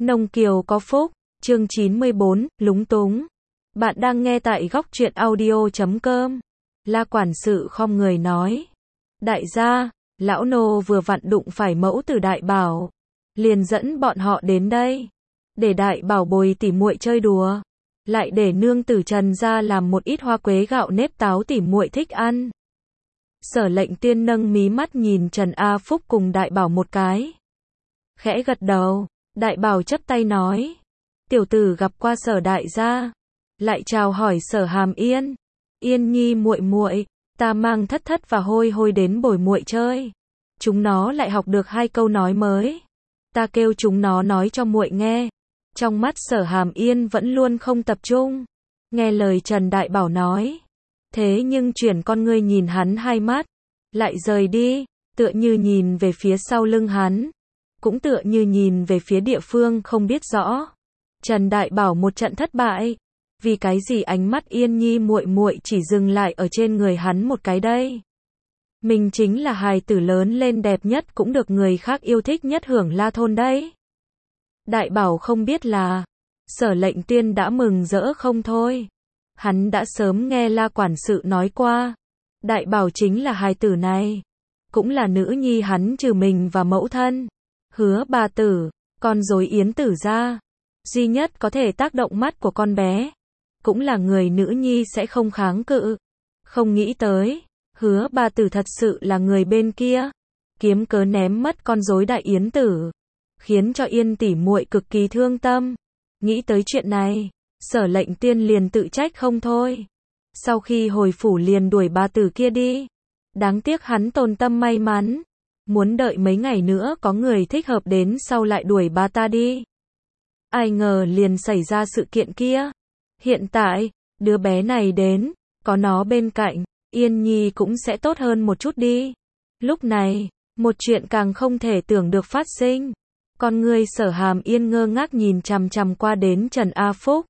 Nông Kiều có phúc, chương 94, lúng túng. Bạn đang nghe tại góc truyện audio.com. La quản sự khom người nói. Đại gia, lão nô vừa vặn đụng phải mẫu tử Đại Bảo. Liền dẫn bọn họ đến đây. Để Đại Bảo bồi tỉ muội chơi đùa. Lại để nương tử Trần ra làm một ít hoa quế gạo nếp táo tỉ muội thích ăn. Sở Lệnh Tiên nâng mí mắt nhìn Trần A Phúc cùng Đại Bảo một cái. Khẽ gật đầu. Đại Bảo chắp tay nói. Tiểu tử gặp qua Sở đại gia. Lại chào hỏi Sở Hàm Yên. Yên nhi muội muội, ta mang thất thất và hôi hôi đến bồi muội chơi. Chúng nó lại học được 2 câu nói mới. Ta kêu chúng nó nói cho muội nghe. Trong mắt Sở Hàm Yên vẫn luôn không tập trung. Nghe lời Trần Đại Bảo nói. Thế nhưng chuyển con ngươi nhìn hắn 2 mắt. Lại rời đi, tựa như nhìn về phía sau lưng hắn. Cũng tựa như nhìn về phía địa phương không biết rõ. Trần Đại Bảo một trận thất bại. Vì cái gì ánh mắt Yên nhi muội muội chỉ dừng lại ở trên người hắn một cái đây? Mình chính là hài tử lớn lên đẹp nhất cũng được người khác yêu thích nhất Hưởng La thôn đấy. Đại Bảo không biết là Sở Lệnh Tiên đã mừng rỡ không thôi. Hắn đã sớm nghe La quản sự nói qua. Đại Bảo chính là hài tử này. Cũng là nữ nhi hắn trừ mình và mẫu thân. Hứa bà tử, con rối Yến Tử gia. Duy nhất có thể tác động mắt của con bé. Cũng là người nữ nhi sẽ không kháng cự. Không nghĩ tới, Hứa bà tử thật sự là người bên kia. Kiếm cớ ném mất con rối Đại Yến Tử. Khiến cho Yên tỷ muội cực kỳ thương tâm. Nghĩ tới chuyện này, Sở Lệnh Tiên liền tự trách không thôi. Sau khi hồi phủ liền đuổi bà tử kia đi. Đáng tiếc hắn tồn tâm may mắn. Muốn đợi mấy ngày nữa có người thích hợp đến sau lại đuổi bà ta đi. Ai ngờ liền xảy ra sự kiện kia. Hiện tại, đứa bé này đến, có nó bên cạnh, Yên nhi cũng sẽ tốt hơn một chút đi. Lúc này, một chuyện càng không thể tưởng được phát sinh. Con ngươi Sở Hàm Yên ngơ ngác nhìn chằm chằm qua đến Trần A Phúc.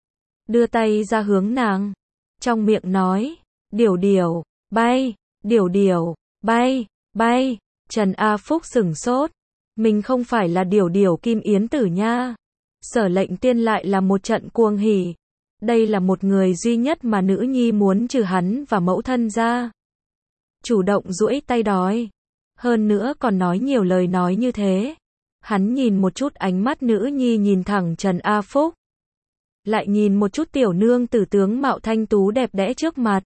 Đưa tay ra hướng nàng. Trong miệng nói, điểu điểu, bay, điểu điểu, bay, bay. Trần A Phúc sửng sốt. Mình không phải là điểu điểu Kim Yến Tử nha. Sở Lệnh Tiên lại là một trận cuồng hỉ. Đây là một người duy nhất mà nữ nhi muốn trừ hắn và mẫu thân ra. Chủ động duỗi tay đòi. Hơn nữa còn nói nhiều lời nói như thế. Hắn nhìn một chút ánh mắt nữ nhi nhìn thẳng Trần A Phúc. Lại nhìn một chút tiểu nương tử tướng mạo thanh tú đẹp đẽ trước mặt.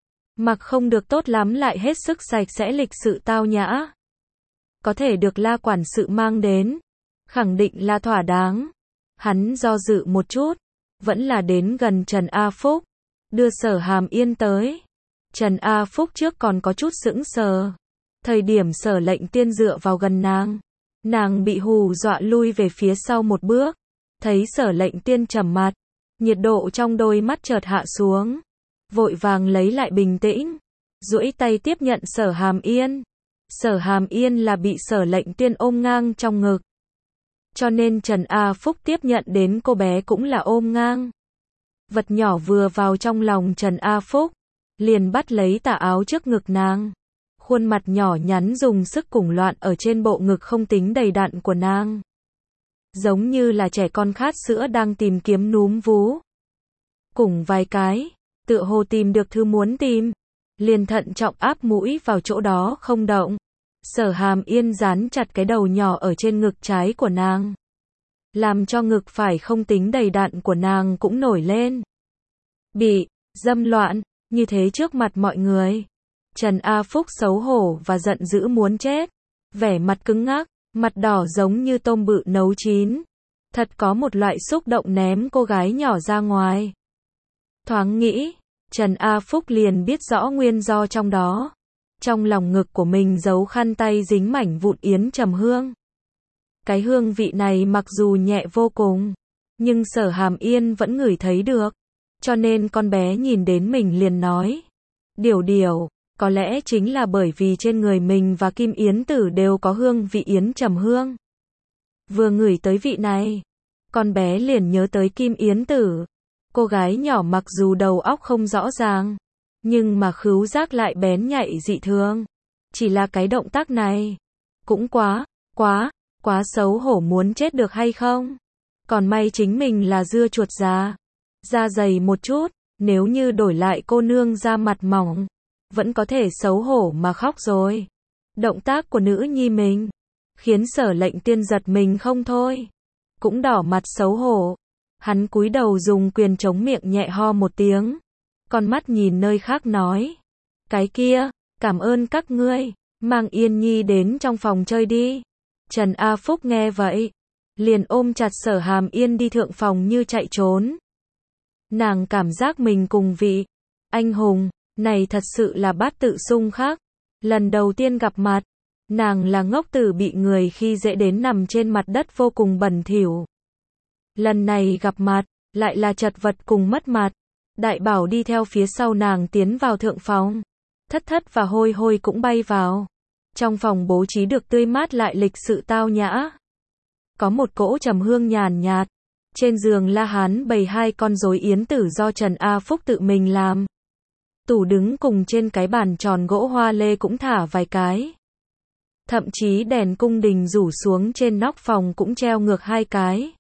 Mặc không được tốt lắm lại hết sức sạch sẽ lịch sự tao nhã. Có thể được La quản sự mang đến. Khẳng định là thỏa đáng. Hắn do dự một chút. Vẫn là đến gần Trần A Phúc. Đưa Sở Hàm Yên tới. Trần A Phúc trước còn có chút sững sờ. Thời điểm Sở Lệnh Tiên dựa vào gần nàng. Nàng bị hù dọa lui về phía sau một bước. Thấy Sở Lệnh Tiên trầm mặt. Nhiệt độ trong đôi mắt chợt hạ xuống. Vội vàng lấy lại bình tĩnh. Duỗi tay tiếp nhận Sở Hàm Yên. Sở Hàm Yên là bị Sở Lệnh Tiên ôm ngang trong ngực. Cho nên Trần A Phúc tiếp nhận đến cô bé cũng là ôm ngang. Vật nhỏ vừa vào trong lòng Trần A Phúc. Liền bắt lấy tà áo trước ngực nàng. Khuôn mặt nhỏ nhắn dùng sức cùng loạn ở trên bộ ngực không tính đầy đặn của nàng. Giống như là trẻ con khát sữa đang tìm kiếm núm vú. Cùng vài cái, tựa hồ tìm được thứ muốn tìm. Liền thận trọng áp mũi vào chỗ đó không động. Sở Hàm Yên dán chặt cái đầu nhỏ ở trên ngực trái của nàng. Làm cho ngực phải không tính đầy đặn của nàng cũng nổi lên. Bị dâm loạn, như thế trước mặt mọi người. Trần A Phúc xấu hổ và giận dữ muốn chết. Vẻ mặt cứng ngắc, mặt đỏ giống như tôm bự nấu chín. Thật có một loại xúc động ném cô gái nhỏ ra ngoài. Thoáng nghĩ, Trần A Phúc liền biết rõ nguyên do trong đó. Trong lòng ngực của mình giấu khăn tay dính mảnh vụn yến trầm hương. Cái hương vị này mặc dù nhẹ vô cùng, nhưng Sở Hàm Yên vẫn ngửi thấy được. Cho nên con bé nhìn đến mình liền nói. Điểu điểu, có lẽ chính là bởi vì trên người mình và Kim Yến Tử đều có hương vị yến trầm hương. Vừa ngửi tới vị này, con bé liền nhớ tới Kim Yến Tử. Cô gái nhỏ mặc dù đầu óc không rõ ràng, nhưng mà khứu giác lại bén nhạy dị thường. Chỉ là cái động tác này, cũng quá xấu hổ muốn chết được hay không? Còn may chính mình là dưa chuột già, da dày một chút, nếu như đổi lại cô nương da mặt mỏng, vẫn có thể xấu hổ mà khóc rồi. Động tác của nữ nhi mình, khiến Sở Lệnh Tiên giật mình không thôi, cũng đỏ mặt xấu hổ. Hắn cúi đầu dùng quyền chống miệng nhẹ ho một tiếng, con mắt nhìn nơi khác nói, cái kia, cảm ơn các ngươi, mang Yên Nhi đến trong phòng chơi đi. Trần A Phúc nghe vậy, liền ôm chặt Sở Hàm Yên đi thượng phòng như chạy trốn. Nàng cảm giác mình cùng vị anh hùng này thật sự là bát tự xung khắc. Lần đầu tiên gặp mặt, nàng là ngốc tử bị người khi dễ đến nằm trên mặt đất vô cùng bẩn thỉu. Lần này gặp mặt, lại là chật vật cùng mất mặt. Đại Bảo đi theo phía sau nàng tiến vào thượng phòng. Thất Thất và Hôi Hôi cũng bay vào. Trong phòng bố trí được tươi mát lại lịch sự tao nhã. Có một cỗ trầm hương nhàn nhạt. Trên giường La Hán bày 2 con rối yến tử do Trần A Phúc tự mình làm. Tủ đứng cùng trên cái bàn tròn gỗ hoa lê cũng thả vài cái. Thậm chí đèn cung đình rủ xuống trên nóc phòng cũng treo ngược 2 cái.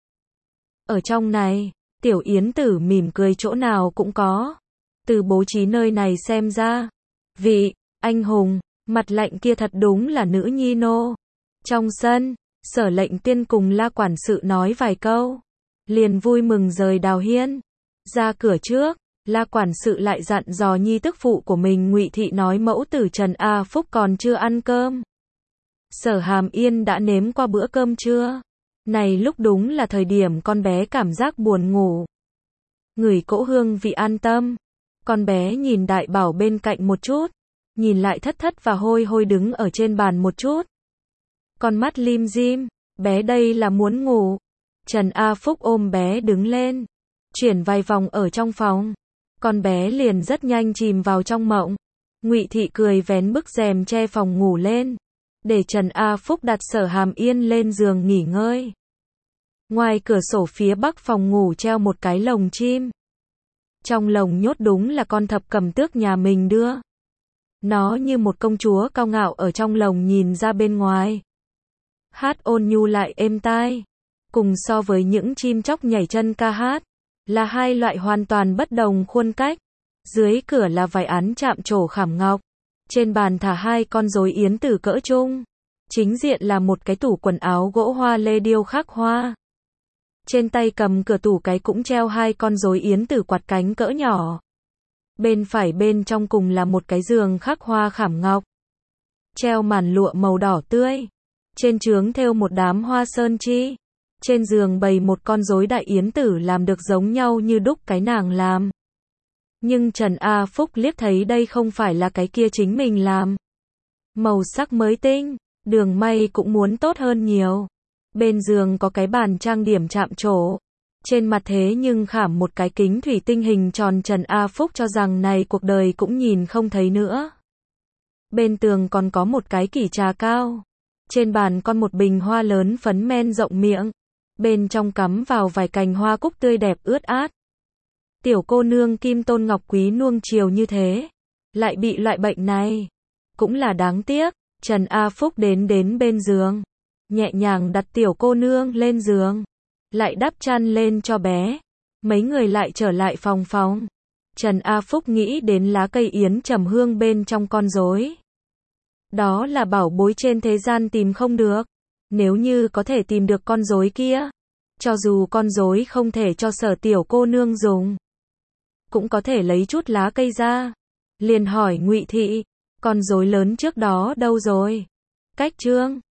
Ở trong này, tiểu yến tử mỉm cười chỗ nào cũng có. Từ bố trí nơi này xem ra, vị anh hùng mặt lạnh kia thật đúng là nữ nhi nô. Trong sân, Sở Lệnh Tiên cùng La quản sự nói vài câu, liền vui mừng rời Đào Hiên. Ra cửa trước, La quản sự lại dặn dò nhi tức phụ của mình Ngụy Thị nói mẫu tử Trần A Phúc còn chưa ăn cơm. Sở Hàm Yên đã nếm qua bữa cơm trưa. Này lúc đúng là thời điểm con bé cảm giác buồn ngủ. Ngửi cỗ hương vị an tâm. Con bé nhìn Đại Bảo bên cạnh một chút, nhìn lại Thất Thất và Hôi Hôi đứng ở trên bàn một chút. Con mắt lim dim, bé đây là muốn ngủ. Trần A Phúc ôm bé đứng lên, chuyển vài vòng ở trong phòng. Con bé liền rất nhanh chìm vào trong mộng. Ngụy Thị cười vén bức rèm che phòng ngủ lên, để Trần A Phúc đặt Sở Hàm Yên lên giường nghỉ ngơi. Ngoài cửa sổ phía bắc phòng ngủ treo một cái lồng chim. Trong lồng nhốt đúng là con thập cầm tước nhà mình đưa. Nó như một công chúa cao ngạo ở trong lồng nhìn ra bên ngoài. Hát ôn nhu lại êm tai. Cùng so với những chim chóc nhảy chân ca hát, là 2 loại hoàn toàn bất đồng khuôn cách. Dưới cửa là vài án chạm trổ khảm ngọc. Trên bàn thả 2 con rối yến tử cỡ trung. Chính diện là một cái tủ quần áo gỗ hoa lê điêu khắc hoa. Trên tay cầm cửa tủ cái cũng treo 2 con rối yến tử quạt cánh cỡ nhỏ. Bên phải bên trong cùng là một cái giường khắc hoa khảm ngọc. Treo màn lụa màu đỏ tươi. Trên trướng thêu một đám hoa sơn chi. Trên giường bày một con rối đại yến tử làm được giống nhau như đúc cái nàng làm. Nhưng Trần A Phúc liếc thấy đây không phải là cái kia chính mình làm. Màu sắc mới tinh, đường may cũng muốn tốt hơn nhiều. Bên giường có cái bàn trang điểm chạm trổ. Trên mặt thế nhưng khảm một cái kính thủy tinh hình tròn. Trần A Phúc cho rằng này cuộc đời cũng nhìn không thấy nữa. Bên tường còn có một cái kỷ trà cao. Trên bàn còn một bình hoa lớn phấn men rộng miệng. Bên trong cắm vào vài cành hoa cúc tươi đẹp ướt át. Tiểu cô nương Kim Tôn Ngọc Quý nuông chiều như thế, lại bị loại bệnh này. Cũng là đáng tiếc. Trần A Phúc đến bên giường, nhẹ nhàng đặt tiểu cô nương lên giường, lại đắp chăn lên cho bé. Mấy người lại trở lại phòng. Trần A Phúc nghĩ đến lá cây yến trầm hương bên trong con rối. Đó là bảo bối trên thế gian tìm không được. Nếu như có thể tìm được con rối kia, cho dù con rối không thể cho Sở tiểu cô nương dùng, cũng có thể lấy chút lá cây ra. Liền hỏi Ngụy Thị, con rối lớn trước đó đâu rồi? Cách trương.